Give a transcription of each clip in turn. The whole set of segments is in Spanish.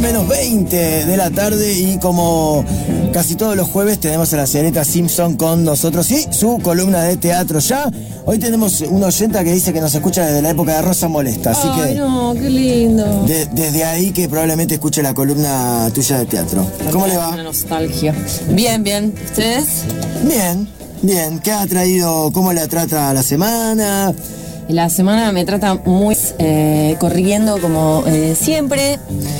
menos 20 de la tarde y como casi todos los jueves tenemos a la señorita Simpson con nosotros y su columna de teatro ya. Hoy tenemos una oyenta que dice que nos escucha desde la época de Rosa Molesta, así Ay, no, qué lindo. desde ahí que probablemente escuche la columna tuya de teatro. ¿Cómo le va? Una nostalgia. Bien, bien. ¿Ustedes? Bien. ¿Qué ha traído? ¿Cómo la trata la semana? La semana me trata muy corriendo como siempre,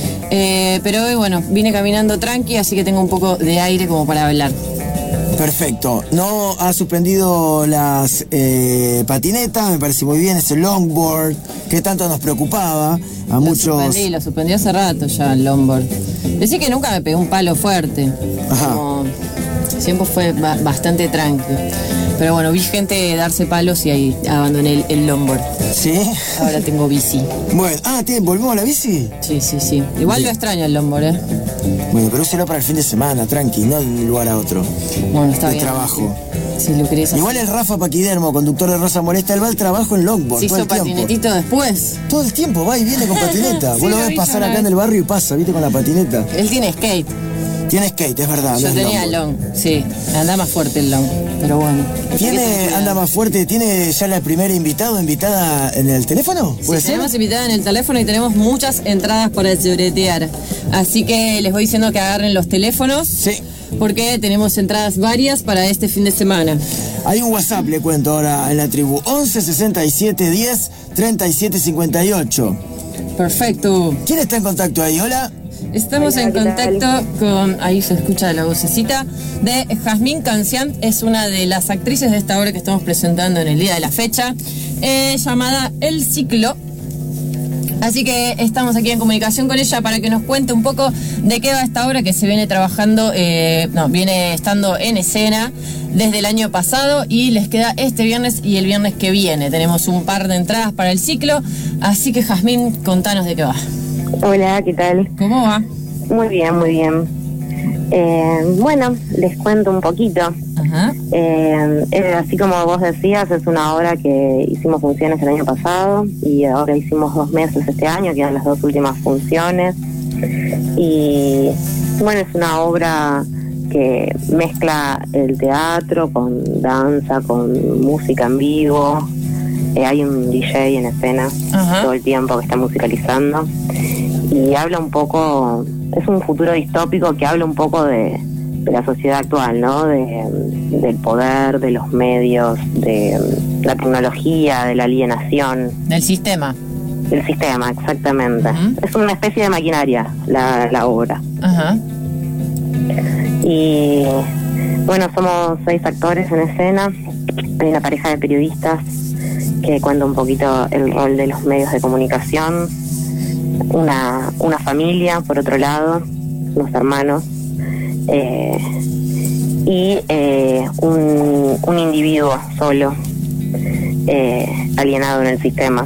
pero hoy, bueno, vine caminando tranqui, así que tengo un poco de aire como para hablar. Perfecto. No ha suspendido las patinetas, me parece muy bien, ese longboard que tanto nos preocupaba a muchos. Lo suspendí hace rato ya el longboard. Decí que nunca me pegué un palo fuerte. Ajá. Como, siempre fue bastante tranqui. Pero bueno, vi gente darse palos y ahí abandoné el longboard. ¿Sí? Ahora tengo bici. Bueno, ¿volvemos a la bici? Sí. Igual lo extraño el longboard, Bueno, pero úselo para el fin de semana, tranqui, no de un lugar a otro. Bueno, está de bien. trabajo. Si lo querés hacer. Igual el Rafa Paquidermo, conductor de Rosa Molesta, él va al trabajo en longboard ¿Se todo hizo el tiempo. patinetito después? Todo el tiempo, va y viene con patineta. Sí, Vos lo lo ves vi pasar una acá vez. en el barrio y pasa, viste, con la patineta. Él tiene skate. Tiene skate, es verdad. Yo no es tenía longboard. long, sí. Anda más fuerte el long, pero bueno. Anda más fuerte, ¿tiene ya la primera invitada en el teléfono? ¿Puede Sí, ser? tenemos invitada en el teléfono y tenemos muchas entradas para sobretear. Así que les voy diciendo que agarren los teléfonos. Sí. Porque tenemos entradas varias para este fin de semana. Hay un WhatsApp, le cuento ahora en la tribu. 11 67 10 37 58. Perfecto. ¿Quién está en contacto ahí? Hola. Estamos en contacto con, ahí se escucha la vocecita, de Jazmín Cancian. Es una de las actrices de esta obra que estamos presentando en el día de la fecha, llamada El Ciclo. Así que estamos aquí en comunicación con ella para que nos cuente un poco de qué va esta obra que se viene trabajando, viene estando en escena desde el año pasado y les queda este viernes y el viernes que viene. Tenemos un par de entradas para el ciclo, así que Jazmín, contanos de qué va. Hola, ¿qué tal? ¿Cómo va? Muy bien, muy bien. Bueno, les cuento un poquito. Ajá. Así como vos decías, es una obra que hicimos funciones el año pasado y ahora hicimos 2 meses este año, quedan las 2 últimas funciones. Y bueno, es una obra que mezcla el teatro con danza, con música en vivo. Hay un DJ en escena todo el tiempo que está musicalizando y habla un poco, es un futuro distópico que habla un poco de la sociedad actual, ¿no? Del poder, de los medios, de la tecnología, de la alienación. Del sistema. Del sistema, exactamente. Es una especie de maquinaria la obra. Ajá. Y bueno, somos 6 actores en escena, hay una pareja de periodistas que cuenta un poquito el rol de los medios de comunicación, una familia, por otro lado, unos hermanos, y un individuo solo, alienado en el sistema.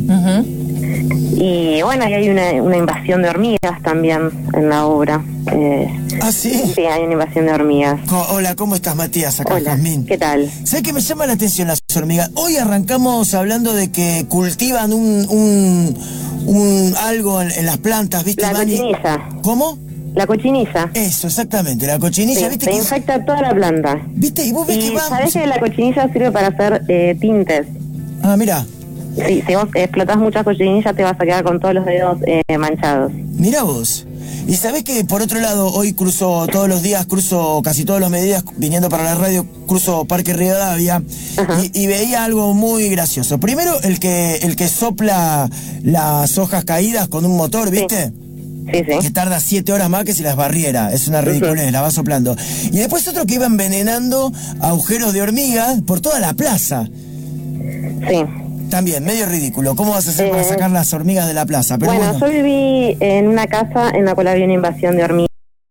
Y bueno, y hay una invasión de hormigas también en la obra. ¿Ah, sí? Sí, hay una invasión de hormigas. Hola, ¿cómo estás, Matías? Acá, Hola, Jazmín. ¿qué tal? ¿Sabes que me llama la atención las hormigas? Hoy arrancamos hablando de que cultivan un algo en las plantas, ¿viste, La Mani? cochiniza. ¿Cómo? La cochiniza. Eso, exactamente, la cochinilla, Sí, ¿viste? te Que infecta toda la planta. ¿Viste? Y vos ves Y que va... sabés que la cochinilla sirve para hacer tintes. Ah, mira. Sí, si vos explotás muchas cochinillas te vas a quedar con todos los dedos manchados. Mirá vos. Y sabés que por otro lado, hoy cruzo casi todos los mediodías viniendo para la radio, cruzo Parque Rivadavia y veía algo muy gracioso. Primero, el que sopla las hojas caídas con un motor, ¿viste? Sí. Que tarda 7 horas más que si las barriera. Es una ridiculez, la va soplando. Y después otro que iba envenenando agujeros de hormigas por toda la plaza. Sí. También, medio ridículo. ¿Cómo vas a hacer para sacar las hormigas de la plaza? Pero bueno, yo viví en una casa en la cual había una invasión de hormigas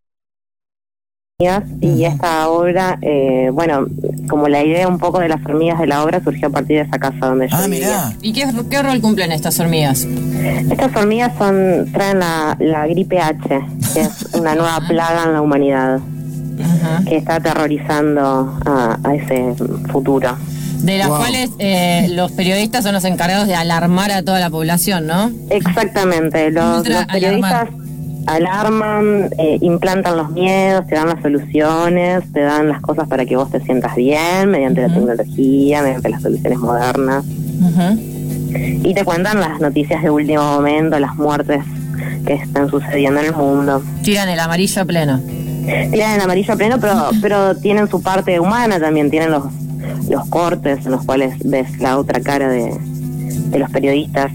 y esta obra, bueno, como la idea un poco de las hormigas de la obra surgió a partir de esa casa donde yo vivía. ¿Y qué rol cumplen estas hormigas? Estas hormigas traen la gripe H, que es una nueva plaga en la humanidad, que está aterrorizando a ese futuro. De las cuales los periodistas son los encargados de alarmar a toda la población, ¿no? Exactamente, los periodistas alarman, implantan los miedos, te dan las soluciones, te dan las cosas para que vos te sientas bien mediante la tecnología, mediante las soluciones modernas. Y te cuentan las noticias de último momento, las muertes que están sucediendo en el mundo. Tiran el amarillo a pleno. Tiran el amarillo a pleno, pero tienen su parte humana también, tienen los cortes en los cuales ves la otra cara de los periodistas.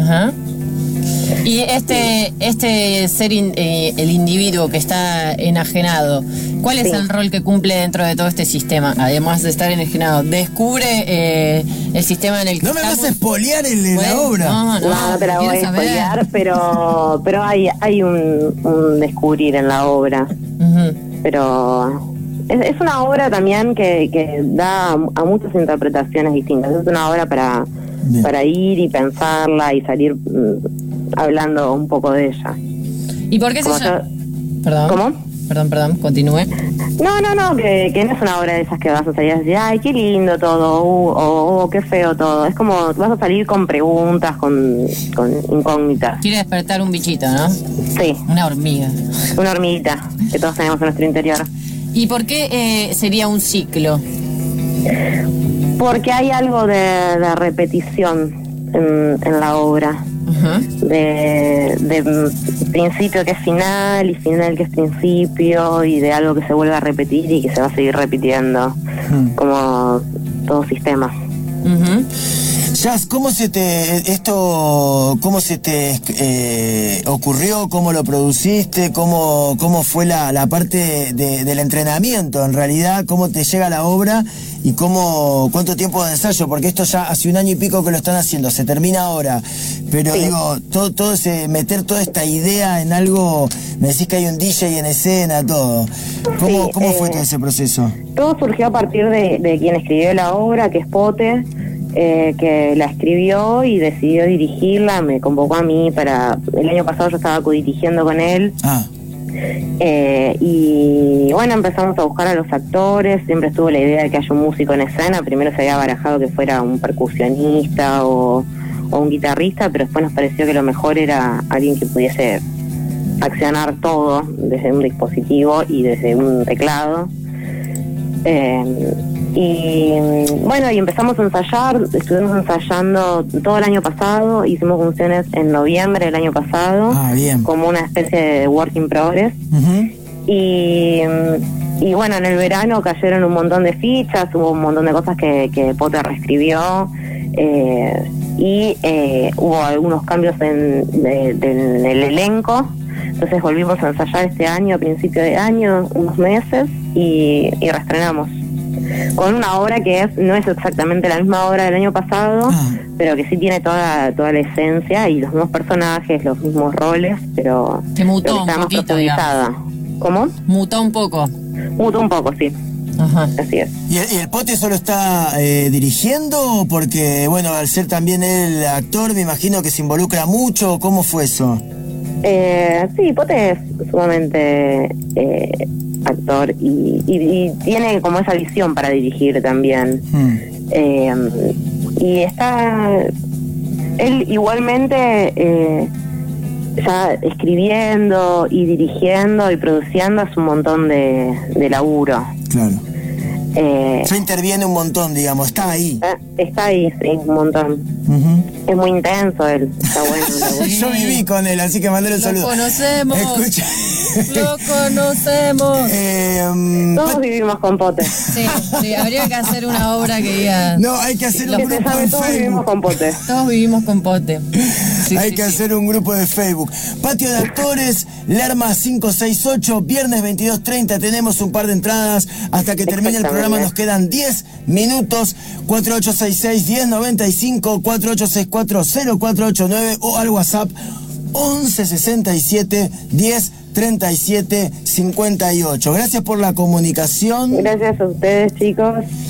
Y este ser el individuo que está enajenado, ¿cuál es el rol que cumple dentro de todo este sistema? Además de estar enajenado, ¿descubre el sistema en el que no me vas a espolear la obra? No te la voy a espolear, pero hay un descubrir en la obra. Pero es una obra también que da a muchas interpretaciones distintas. Es una obra para ir y pensarla y salir hablando un poco de ella. ¿Y por qué se llama? Perdón. ¿Cómo? Perdón, continúe. No, que no es una obra de esas que vas a salir a decir, ay, qué lindo todo, o qué feo todo. Es como vas a salir con preguntas, con incógnitas. Quiere despertar un bichito, ¿no? Sí. Una hormiga. Una hormiguita que todos tenemos en nuestro interior. ¿Y por qué sería un ciclo? Porque hay algo de repetición en la obra. De principio que es final y final que es principio, y de algo que se vuelve a repetir y que se va a seguir repitiendo, como todo sistema. Jazz, ¿cómo se te ocurrió? ¿Cómo lo produciste? ¿Cómo fue la parte del entrenamiento en realidad? ¿Cómo te llega la obra? ¿Y cuánto tiempo de ensayo? Porque esto ya hace 1 año y pico que lo están haciendo, se termina ahora. Pero digo, todo ese, meter toda esta idea en algo, me decís que hay un DJ en escena, todo. ¿Cómo fue todo ese proceso? Todo surgió a partir de quien escribió la obra, que es Pote, que la escribió y decidió dirigirla, me convocó a mí el año pasado yo estaba codirigiendo con él. Y bueno, empezamos a buscar a los actores, siempre estuvo la idea de que haya un músico en escena, primero se había barajado que fuera un percusionista o un guitarrista, pero después nos pareció que lo mejor era alguien que pudiese accionar todo desde un dispositivo y desde un teclado. Y bueno, y empezamos a ensayar, estuvimos ensayando todo el año pasado, hicimos funciones en noviembre del año pasado, como una especie de work in progress. Y bueno, en el verano cayeron un montón de fichas, hubo un montón de cosas que Potter reescribió, y hubo algunos cambios en el elenco. Entonces volvimos a ensayar este año, a principio de año, unos meses, y reestrenamos con una obra que no es exactamente la misma obra del año pasado, pero que sí tiene toda la esencia y los mismos personajes, los mismos roles, pero que mutó está un más poquito, profundizada. ¿Cómo? Mutó un poco, sí. Así es. ¿Y el Pote solo está dirigiendo? Porque, bueno, al ser también el actor, me imagino que se involucra mucho. ¿Cómo fue eso? Sí, Pote es sumamente actor y tiene como esa visión para dirigir también. Y está él igualmente ya escribiendo y dirigiendo y produciendo, es un montón de laburo. Claro. Ya interviene un montón, digamos, está ahí. Está ahí, sí, un montón. Es muy intenso él, está bueno. Yo viví con él, así que mandale un saludo. Lo conocemos. Escucha. Lo conocemos. Todos vivimos con Pote. Sí, habría que hacer una obra que diga. No, hay que hacer un grupo de todos vivimos con Pote. Todos vivimos con Pote. Hay que hacer un grupo de Facebook. Patio de Actores, Lerma 568, viernes 22:30. Tenemos un par de entradas hasta que termine el programa. Nos quedan 10 minutos. 4866-1095, 4864-0489 o al WhatsApp 1167-1037-58. Gracias por la comunicación. Gracias a ustedes, chicos.